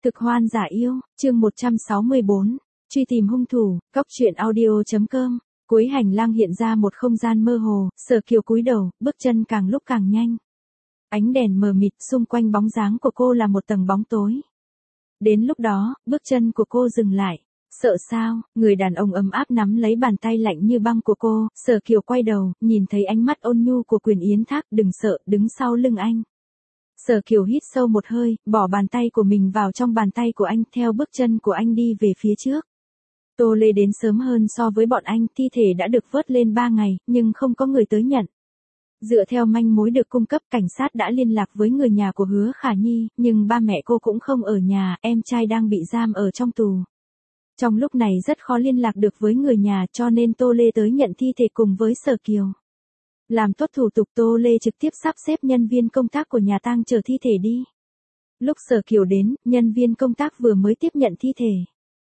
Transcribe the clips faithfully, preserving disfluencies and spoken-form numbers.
Cực hoan giả yêu, chương một trăm sáu mươi bốn, truy tìm hung thủ, cóc truyện audio.com. Cuối hành lang hiện ra một không gian mơ hồ, Sở Kiều cúi đầu, bước chân càng lúc càng nhanh. Ánh đèn mờ mịt, xung quanh bóng dáng của cô là một tầng bóng tối. Đến lúc đó, bước chân của cô dừng lại. Sợ sao? Người đàn ông ấm áp nắm lấy bàn tay lạnh như băng của cô, Sở Kiều quay đầu, nhìn thấy ánh mắt ôn nhu của Quyền Yến Thác, đừng sợ, đứng sau lưng anh. Sở Kiều hít sâu một hơi, bỏ bàn tay của mình vào trong bàn tay của anh, theo bước chân của anh đi về phía trước. Tô Lê đến sớm hơn so với bọn anh, thi thể đã được vớt lên ba ngày, nhưng không có người tới nhận. Dựa theo manh mối được cung cấp, cảnh sát đã liên lạc với người nhà của Hứa Khả Nhi, nhưng ba mẹ cô cũng không ở nhà, em trai đang bị giam ở trong tù. Trong lúc này rất khó liên lạc được với người nhà, cho nên Tô Lê tới nhận thi thể cùng với Sở Kiều. Làm tốt thủ tục, Tô Lê trực tiếp sắp xếp nhân viên công tác của nhà tang chở thi thể đi. Lúc Sở Kiều đến, nhân viên công tác vừa mới tiếp nhận thi thể.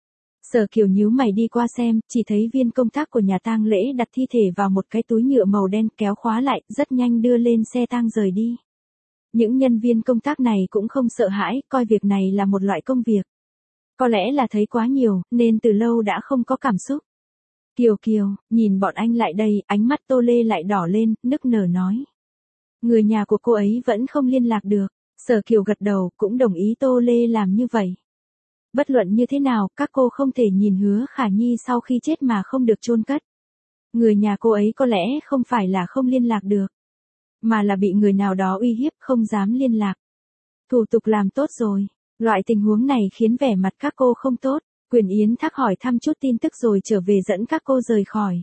Sở Kiều nhíu mày đi qua xem, chỉ thấy viên công tác của nhà tang lễ đặt thi thể vào một cái túi nhựa màu đen, kéo khóa lại, rất nhanh đưa lên xe tang rời đi. Những nhân viên công tác này cũng không sợ hãi, coi việc này là một loại công việc. Có lẽ là thấy quá nhiều, nên từ lâu đã không có cảm xúc. Kiều Kiều, nhìn bọn anh lại đây, ánh mắt Tô Lê lại đỏ lên, nức nở nói. Người nhà của cô ấy vẫn không liên lạc được. Sở Kiều gật đầu, cũng đồng ý Tô Lê làm như vậy. Bất luận như thế nào, các cô không thể nhìn Hứa Khả Nhi sau khi chết mà không được chôn cất. Người nhà cô ấy có lẽ không phải là không liên lạc được, mà là bị người nào đó uy hiếp, không dám liên lạc. Thủ tục làm tốt rồi. Loại tình huống này khiến vẻ mặt các cô không tốt. Quyền Yến Thác hỏi thăm chút tin tức rồi trở về dẫn các cô rời khỏi.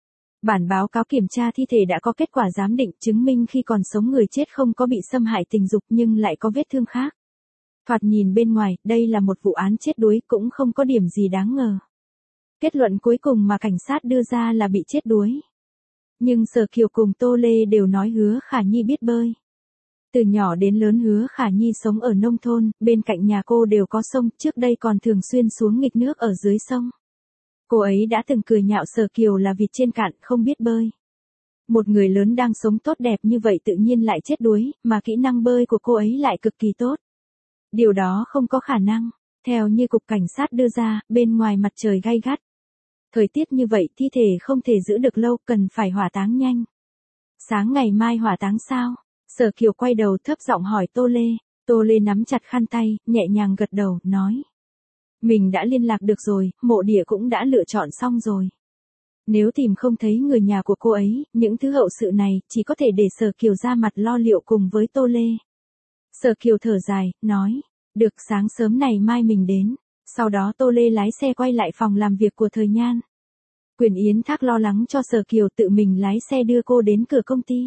Bản báo cáo kiểm tra thi thể đã có kết quả giám định, chứng minh khi còn sống người chết không có bị xâm hại tình dục nhưng lại có vết thương khác. Thoạt nhìn bên ngoài, đây là một vụ án chết đuối, cũng không có điểm gì đáng ngờ. Kết luận cuối cùng mà cảnh sát đưa ra là bị chết đuối. Nhưng Sở Kiều cùng Tô Lê đều nói Hứa Khả Nhi biết bơi. Từ nhỏ đến lớn Hứa Khả Nhi sống ở nông thôn, bên cạnh nhà cô đều có sông, trước đây còn thường xuyên xuống nghịch nước ở dưới sông. Cô ấy đã từng cười nhạo Sở Kiều là vịt trên cạn, không biết bơi. Một người lớn đang sống tốt đẹp như vậy tự nhiên lại chết đuối, mà kỹ năng bơi của cô ấy lại cực kỳ tốt. Điều đó không có khả năng. Theo như cục cảnh sát đưa ra, bên ngoài mặt trời gay gắt. Thời tiết như vậy, thi thể không thể giữ được lâu, cần phải hỏa táng nhanh. Sáng ngày mai hỏa táng sao? Sở Kiều quay đầu thấp giọng hỏi Tô Lê. Tô Lê nắm chặt khăn tay, nhẹ nhàng gật đầu, nói. Mình đã liên lạc được rồi, mộ địa cũng đã lựa chọn xong rồi. Nếu tìm không thấy người nhà của cô ấy, những thứ hậu sự này, chỉ có thể để Sở Kiều ra mặt lo liệu cùng với Tô Lê. Sở Kiều thở dài, nói. Được, sáng sớm này mai mình đến. Sau đó Tô Lê lái xe quay lại phòng làm việc của Thời Nhan. Quyền Yến Thác lo lắng cho Sở Kiều, tự mình lái xe đưa cô đến cửa công ty.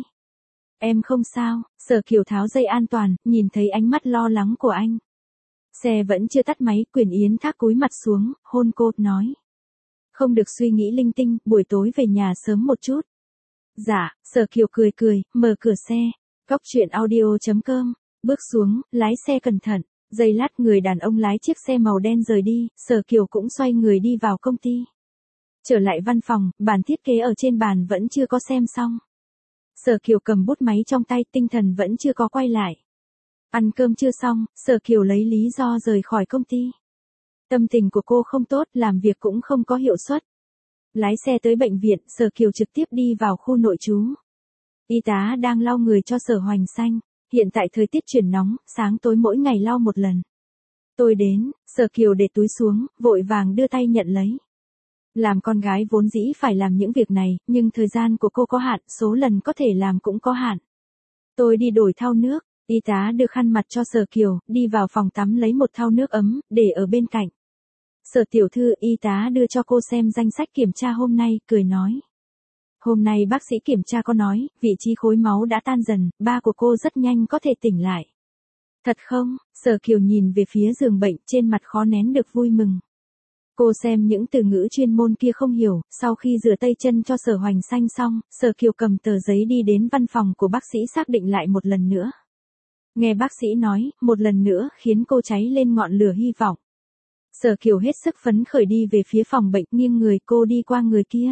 Em không sao. Sở Kiều tháo dây an toàn, nhìn thấy ánh mắt lo lắng của anh. Xe vẫn chưa tắt máy, Quyền Yến Thác cúi mặt xuống, hôn cô, nói. Không được suy nghĩ linh tinh, buổi tối về nhà sớm một chút. Dạ, Sở Kiều cười cười, mở cửa xe. Cóc truyện audio.com. Bước xuống, lái xe cẩn thận. Giây lát người đàn ông lái chiếc xe màu đen rời đi, Sở Kiều cũng xoay người đi vào công ty. Trở lại văn phòng, bản thiết kế ở trên bàn vẫn chưa có xem xong. Sở Kiều cầm bút máy trong tay, tinh thần vẫn chưa có quay lại. Ăn cơm chưa xong, Sở Kiều lấy lý do rời khỏi công ty. Tâm tình của cô không tốt, làm việc cũng không có hiệu suất. Lái xe tới bệnh viện, Sở Kiều trực tiếp đi vào khu nội trú. Y tá đang lau người cho Sở Hoành Xanh. Hiện tại thời tiết chuyển nóng, sáng tối mỗi ngày lau một lần. Tôi đến, Sở Kiều để túi xuống, vội vàng đưa tay nhận lấy. Làm con gái vốn dĩ phải làm những việc này, nhưng thời gian của cô có hạn, số lần có thể làm cũng có hạn. Tôi đi đổi thau nước, y tá đưa khăn mặt cho Sở Kiều, đi vào phòng tắm lấy một thau nước ấm, để ở bên cạnh. Sở tiểu thư, y tá đưa cho cô xem danh sách kiểm tra hôm nay, cười nói. Hôm nay bác sĩ kiểm tra có nói, vị trí khối máu đã tan dần, ba của cô rất nhanh có thể tỉnh lại. Thật không? Sở Kiều nhìn về phía giường bệnh, trên mặt khó nén được vui mừng. Cô xem những từ ngữ chuyên môn kia không hiểu, sau khi rửa tay chân cho Sở Hoành Xanh xong, Sở Kiều cầm tờ giấy đi đến văn phòng của bác sĩ xác định lại một lần nữa. Nghe bác sĩ nói, một lần nữa khiến cô cháy lên ngọn lửa hy vọng. Sở Kiều hết sức phấn khởi đi về phía phòng bệnh, nghiêng người cô đi qua người kia.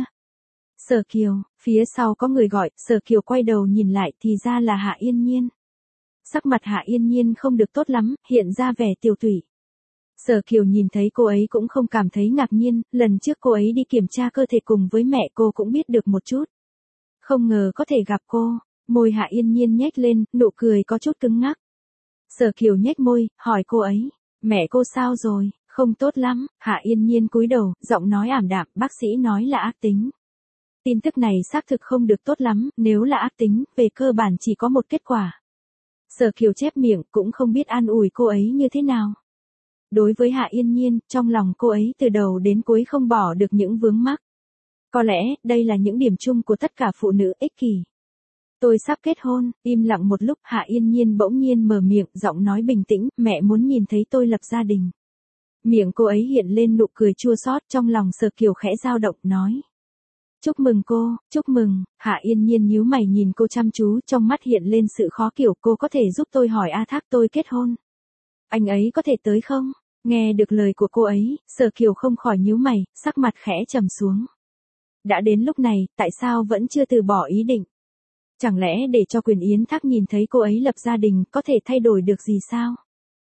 Sở Kiều, phía sau có người gọi, Sở Kiều quay đầu nhìn lại thì ra là Hạ Yên Nhiên. Sắc mặt Hạ Yên Nhiên không được tốt lắm, hiện ra vẻ tiều tụy. Sở Kiều nhìn thấy cô ấy cũng không cảm thấy ngạc nhiên, lần trước cô ấy đi kiểm tra cơ thể cùng với mẹ cô cũng biết được một chút. Không ngờ có thể gặp cô, môi Hạ Yên Nhiên nhếch lên, nụ cười có chút cứng ngắc. Sở Kiều nhếch môi, hỏi cô ấy, mẹ cô sao rồi, không tốt lắm, Hạ Yên Nhiên cúi đầu, giọng nói ảm đạm, bác sĩ nói là ác tính. Tin tức này xác thực không được tốt lắm, nếu là ác tính, về cơ bản chỉ có một kết quả. Sở Kiều chép miệng, cũng không biết an ủi cô ấy như thế nào. Đối với Hạ Yên Nhiên, trong lòng cô ấy từ đầu đến cuối không bỏ được những vướng mắc. Có lẽ, đây là những điểm chung của tất cả phụ nữ ích kỷ. Tôi sắp kết hôn, im lặng một lúc, Hạ Yên Nhiên bỗng nhiên mở miệng, giọng nói bình tĩnh, mẹ muốn nhìn thấy tôi lập gia đình. Miệng cô ấy hiện lên nụ cười chua xót, trong lòng Sở Kiều khẽ dao động, nói. Chúc mừng cô, chúc mừng, Hạ Yên Nhiên nhíu mày nhìn cô chăm chú, trong mắt hiện lên sự khó hiểu, cô có thể giúp tôi hỏi A Thác tôi kết hôn. Anh ấy có thể tới không? Nghe được lời của cô ấy, Sở Kiều không khỏi nhíu mày, sắc mặt khẽ trầm xuống. Đã đến lúc này, tại sao vẫn chưa từ bỏ ý định? Chẳng lẽ để cho Quyền Yến Thác nhìn thấy cô ấy lập gia đình có thể thay đổi được gì sao?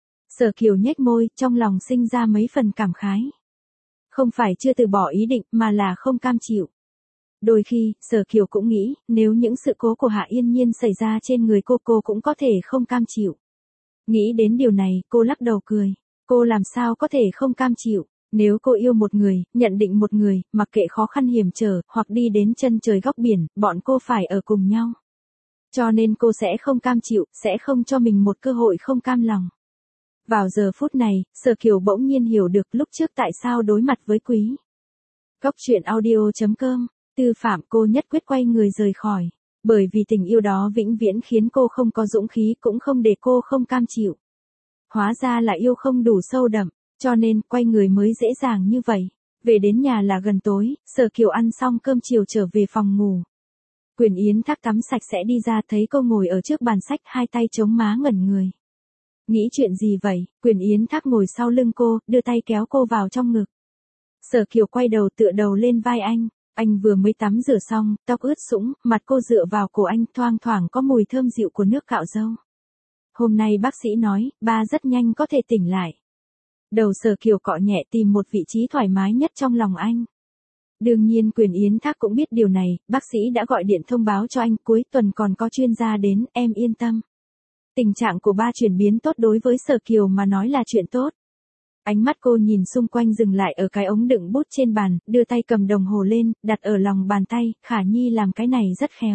Sở Kiều nhếch môi, trong lòng sinh ra mấy phần cảm khái. Không phải chưa từ bỏ ý định mà là không cam chịu. Đôi khi, Sở Kiều cũng nghĩ, nếu những sự cố của Hạ Yên Nhiên xảy ra trên người cô cô cũng có thể không cam chịu. Nghĩ đến điều này, cô lắc đầu cười. Cô làm sao có thể không cam chịu? Nếu cô yêu một người, nhận định một người, mặc kệ khó khăn hiểm trở, hoặc đi đến chân trời góc biển, bọn cô phải ở cùng nhau. Cho nên cô sẽ không cam chịu, sẽ không cho mình một cơ hội không cam lòng. Vào giờ phút này, Sở Kiều bỗng nhiên hiểu được lúc trước tại sao đối mặt với Quý. Góc truyện audio chấm com, Tư Phạm cô nhất quyết quay người rời khỏi. Bởi vì tình yêu đó vĩnh viễn khiến cô không có dũng khí cũng không để cô không cam chịu. Hóa ra là yêu không đủ sâu đậm, cho nên quay người mới dễ dàng như vậy. Về đến nhà là gần tối, Sở Kiều ăn xong cơm chiều trở về phòng ngủ. Quyền Yến Thác tắm sạch sẽ đi ra thấy cô ngồi ở trước bàn sách hai tay chống má ngẩn người. Nghĩ chuyện gì vậy? Quyền Yến Thác ngồi sau lưng cô, đưa tay kéo cô vào trong ngực. Sở Kiều quay đầu tựa đầu lên vai anh. Anh vừa mới tắm rửa xong, tóc ướt sũng, mặt cô dựa vào cổ anh, thoang thoảng có mùi thơm dịu của nước cạo râu. Hôm nay bác sĩ nói, ba rất nhanh có thể tỉnh lại. Đầu Sở Kiều cọ nhẹ tìm một vị trí thoải mái nhất trong lòng anh. Đương nhiên Quyền Yến Thác cũng biết điều này, bác sĩ đã gọi điện thông báo cho anh, cuối tuần còn có chuyên gia đến, em yên tâm. Tình trạng của ba chuyển biến tốt đối với Sở Kiều mà nói là chuyện tốt. Ánh mắt cô nhìn xung quanh dừng lại ở cái ống đựng bút trên bàn, đưa tay cầm đồng hồ lên, đặt ở lòng bàn tay, Khả Nhi làm cái này rất khéo.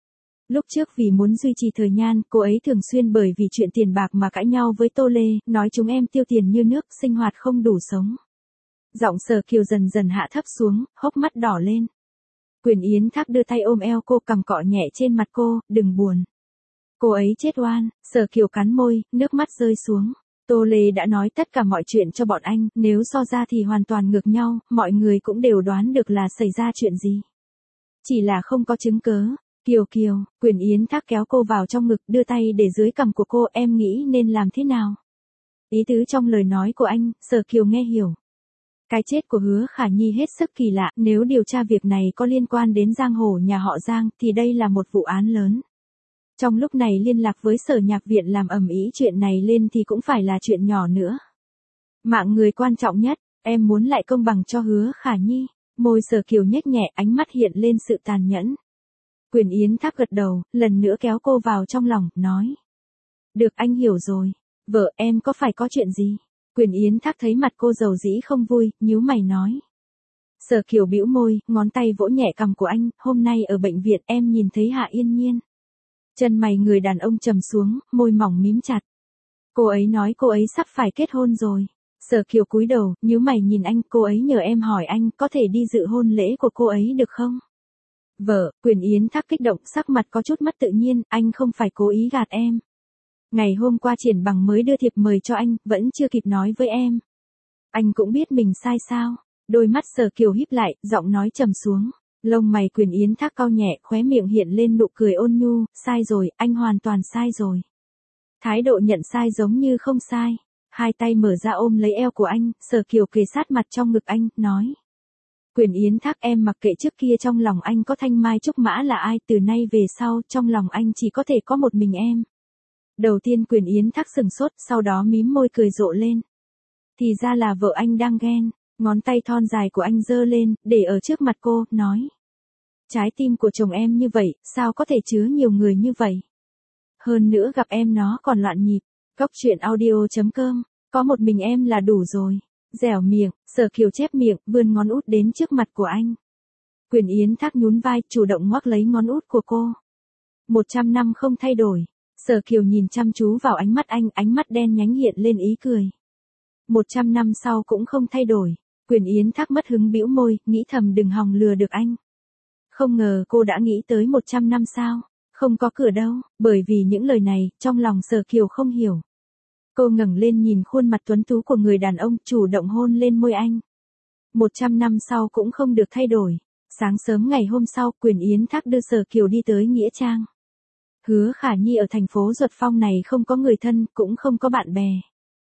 Lúc trước vì muốn duy trì thời nhan, cô ấy thường xuyên bởi vì chuyện tiền bạc mà cãi nhau với Tô Lê, nói chúng em tiêu tiền như nước, sinh hoạt không đủ sống. Giọng Sở Kiều dần dần hạ thấp xuống, hốc mắt đỏ lên. Quyền Yến Thác đưa tay ôm eo cô, cầm cọ nhẹ trên mặt cô, đừng buồn. Cô ấy chết oan, Sở Kiều cắn môi, nước mắt rơi xuống. Tô Lê đã nói tất cả mọi chuyện cho bọn anh, nếu so ra thì hoàn toàn ngược nhau, mọi người cũng đều đoán được là xảy ra chuyện gì. Chỉ là không có chứng cớ. Kiều Kiều, Quyền Yến Thác kéo cô vào trong ngực, đưa tay để dưới cằm của cô, em nghĩ nên làm thế nào? Ý tứ trong lời nói của anh, Sở Kiều nghe hiểu. Cái chết của Hứa Khả Nhi hết sức kỳ lạ, nếu điều tra việc này có liên quan đến giang hồ nhà họ Giang, thì đây là một vụ án lớn. Trong lúc này liên lạc với Sở Nhạc Viện làm ầm ĩ chuyện này lên thì cũng phải là chuyện nhỏ nữa. Mạng người quan trọng nhất, em muốn lại công bằng cho Hứa Khả Nhi. Môi Sở Kiều nhếch nhẹ, ánh mắt hiện lên sự tàn nhẫn. Quyền Yến Thác gật đầu, lần nữa kéo cô vào trong lòng, nói. Được, anh hiểu rồi. Vợ em có phải có chuyện gì? Quyền Yến Thác thấy mặt cô dầu dĩ không vui, nhíu mày nói. Sở Kiều bĩu môi, ngón tay vỗ nhẹ cằm của anh, hôm nay ở bệnh viện em nhìn thấy Hạ Yên Nhiên. Chân mày người đàn ông trầm xuống, môi mỏng mím chặt. Cô ấy nói cô ấy sắp phải kết hôn rồi. Sở Kiều cúi đầu, nhíu mày nhìn anh, cô ấy nhờ em hỏi anh có thể đi dự hôn lễ của cô ấy được không? Vợ, Quyền Yến Thác kích động, sắc mặt có chút mất tự nhiên, anh không phải cố ý gạt em. Ngày hôm qua Triển Bằng mới đưa thiệp mời cho anh, vẫn chưa kịp nói với em. Anh cũng biết mình sai sao? Đôi mắt Sở Kiều híp lại, giọng nói trầm xuống. Lông mày Quyền Yến Thác cau nhẹ, khóe miệng hiện lên nụ cười ôn nhu, sai rồi, anh hoàn toàn sai rồi. Thái độ nhận sai giống như không sai. Hai tay mở ra ôm lấy eo của anh, Sở Kiều kề sát mặt trong ngực anh, nói. Quyền Yến Thác, em mặc kệ trước kia trong lòng anh có Thanh Mai Trúc Mã là ai, từ nay về sau, trong lòng anh chỉ có thể có một mình em. Đầu tiên Quyền Yến Thác sừng sốt, sau đó mím môi cười rộ lên. Thì ra là vợ anh đang ghen, ngón tay thon dài của anh giơ lên, để ở trước mặt cô, nói. Trái tim của chồng em như vậy, sao có thể chứa nhiều người như vậy? Hơn nữa gặp em nó còn loạn nhịp. Góc truyện audio chấm com, có một mình em là đủ rồi. Dẻo miệng, Sở Kiều chép miệng, vươn ngón út đến trước mặt của anh. Quyền Yến Thác nhún vai, chủ động ngoắc lấy ngón út của cô. Một trăm năm không thay đổi. Sở Kiều nhìn chăm chú vào ánh mắt anh, ánh mắt đen nhánh hiện lên ý cười. Một trăm năm sau cũng không thay đổi. Quyền Yến Thác mất hứng bĩu môi, nghĩ thầm đừng hòng lừa được anh. Không ngờ cô đã nghĩ tới một trăm năm sao? Không có cửa đâu, bởi vì những lời này, trong lòng Sở Kiều không hiểu. Cô ngẩng lên nhìn khuôn mặt tuấn tú của người đàn ông, chủ động hôn lên môi anh. Một trăm năm sau cũng không được thay đổi. Sáng sớm ngày hôm sau, Quyền Yến Thác đưa Sở Kiều đi tới Nghĩa Trang. Hứa Khả Nhi ở thành phố Duật Phong này không có người thân, cũng không có bạn bè.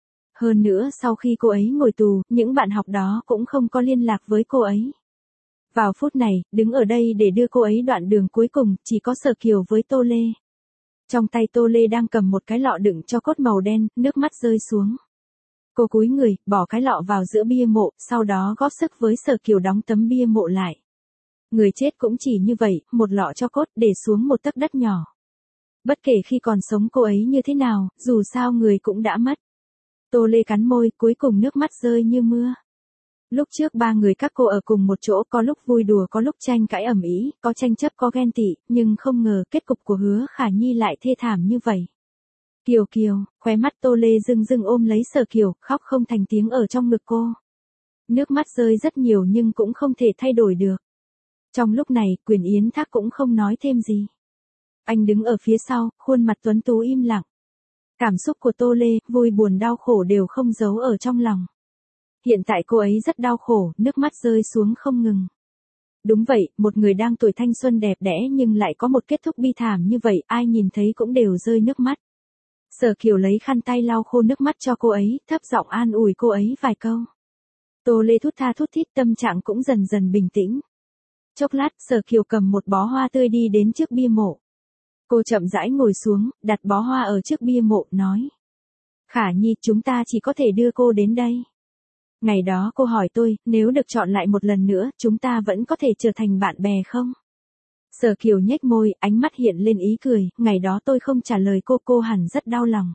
Hơn nữa sau khi cô ấy ngồi tù, những bạn học đó cũng không có liên lạc với cô ấy. Vào phút này, đứng ở đây để đưa cô ấy đoạn đường cuối cùng, chỉ có Sở Kiều với Tô Lê. Trong tay Tô Lê đang cầm một cái lọ đựng cho cốt màu đen, nước mắt rơi xuống. Cô cúi người, bỏ cái lọ vào giữa bia mộ, sau đó góp sức với Sở Kiều đóng tấm bia mộ lại. Người chết cũng chỉ như vậy, một lọ cho cốt để xuống một tấc đất nhỏ. Bất kể khi còn sống cô ấy như thế nào, dù sao người cũng đã mất. Tô Lê cắn môi, cuối cùng nước mắt rơi như mưa. Lúc trước ba người các cô ở cùng một chỗ, có lúc vui đùa, có lúc tranh cãi ầm ĩ, có tranh chấp, có ghen tị, nhưng không ngờ kết cục của Hứa Khả Nhi lại thê thảm như vậy. Kiều Kiều, khóe mắt Tô Lê rưng rưng ôm lấy Sở Kiều, khóc không thành tiếng ở trong ngực cô. Nước mắt rơi rất nhiều nhưng cũng không thể thay đổi được. Trong lúc này, Quyền Yến Thác cũng không nói thêm gì. Anh đứng ở phía sau, khuôn mặt tuấn tú im lặng. Cảm xúc của Tô Lê, vui buồn đau khổ đều không giấu ở trong lòng. Hiện tại cô ấy rất đau khổ, nước mắt rơi xuống không ngừng. Đúng vậy, một người đang tuổi thanh xuân đẹp đẽ nhưng lại có một kết thúc bi thảm như vậy, ai nhìn thấy cũng đều rơi nước mắt. Sở Kiều lấy khăn tay lau khô nước mắt cho cô ấy, thấp giọng an ủi cô ấy vài câu. Tô Lê thút tha thút thít, tâm trạng cũng dần dần bình tĩnh. Chốc lát, Sở Kiều cầm một bó hoa tươi đi đến trước bia mộ. Cô chậm rãi ngồi xuống, đặt bó hoa ở trước bia mộ, nói. Khả Nhi, chúng ta chỉ có thể đưa cô đến đây. Ngày đó cô hỏi tôi, nếu được chọn lại một lần nữa, chúng ta vẫn có thể trở thành bạn bè không? Sở Kiều nhếch môi, ánh mắt hiện lên ý cười, ngày đó tôi không trả lời cô, cô hẳn rất đau lòng.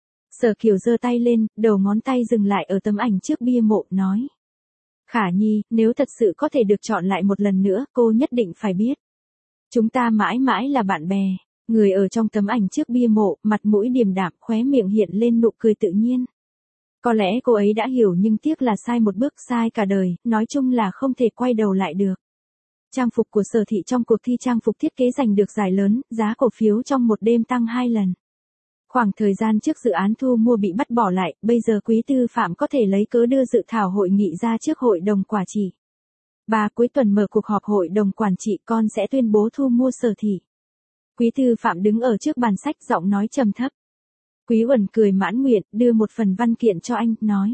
Sở Kiều giơ tay lên, đầu ngón tay dừng lại ở tấm ảnh trước bia mộ, nói. Khả Nhi, nếu thật sự có thể được chọn lại một lần nữa, cô nhất định phải biết. Chúng ta mãi mãi là bạn bè. Người ở trong tấm ảnh trước bia mộ, mặt mũi điềm đạm, khóe miệng hiện lên nụ cười tự nhiên. Có lẽ cô ấy đã hiểu nhưng tiếc là sai một bước, sai cả đời, nói chung là không thể quay đầu lại được. Trang phục của Sở Thị trong cuộc thi trang phục thiết kế giành được giải lớn, giá cổ phiếu trong một đêm tăng hai lần. Khoảng thời gian trước dự án thu mua bị bắt bỏ lại, bây giờ Quý Tư Phạm có thể lấy cớ đưa dự thảo hội nghị ra trước hội đồng quản trị. Bà cuối tuần mở cuộc họp hội đồng quản trị, con sẽ tuyên bố thu mua Sở Thị. Quý Tư Phạm đứng ở trước bàn sách, giọng nói trầm thấp. Quý Uẩn cười mãn nguyện, đưa một phần văn kiện cho anh, nói.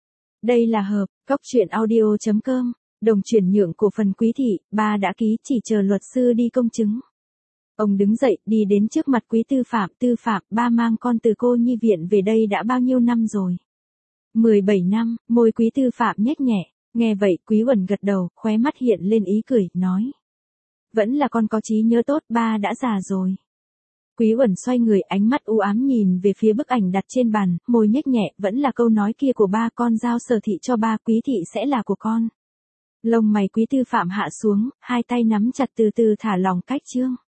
Đây là hợp, góc truyện audio chấm com, đồng chuyển nhượng cổ phần Quý Thị, ba đã ký, chỉ chờ luật sư đi công chứng. Ông đứng dậy, đi đến trước mặt Quý Tư Phạm, Tư Phạm, ba mang con từ cô nhi viện về đây đã bao nhiêu năm rồi? mười bảy năm, môi Quý Tư Phạm nhếch nhẹ, nghe vậy Quý Uẩn gật đầu, khóe mắt hiện lên ý cười, nói. Vẫn là con có trí nhớ tốt, ba đã già rồi. Quý Uẩn xoay người, ánh mắt u ám nhìn về phía bức ảnh đặt trên bàn, môi nhếch nhẹ, vẫn là câu nói kia của ba, con giao Sở Thị cho ba, Quý Thị sẽ là của con. Lông mày Quý Tư Phạm hạ xuống, hai tay nắm chặt từ từ thả lỏng cách chương.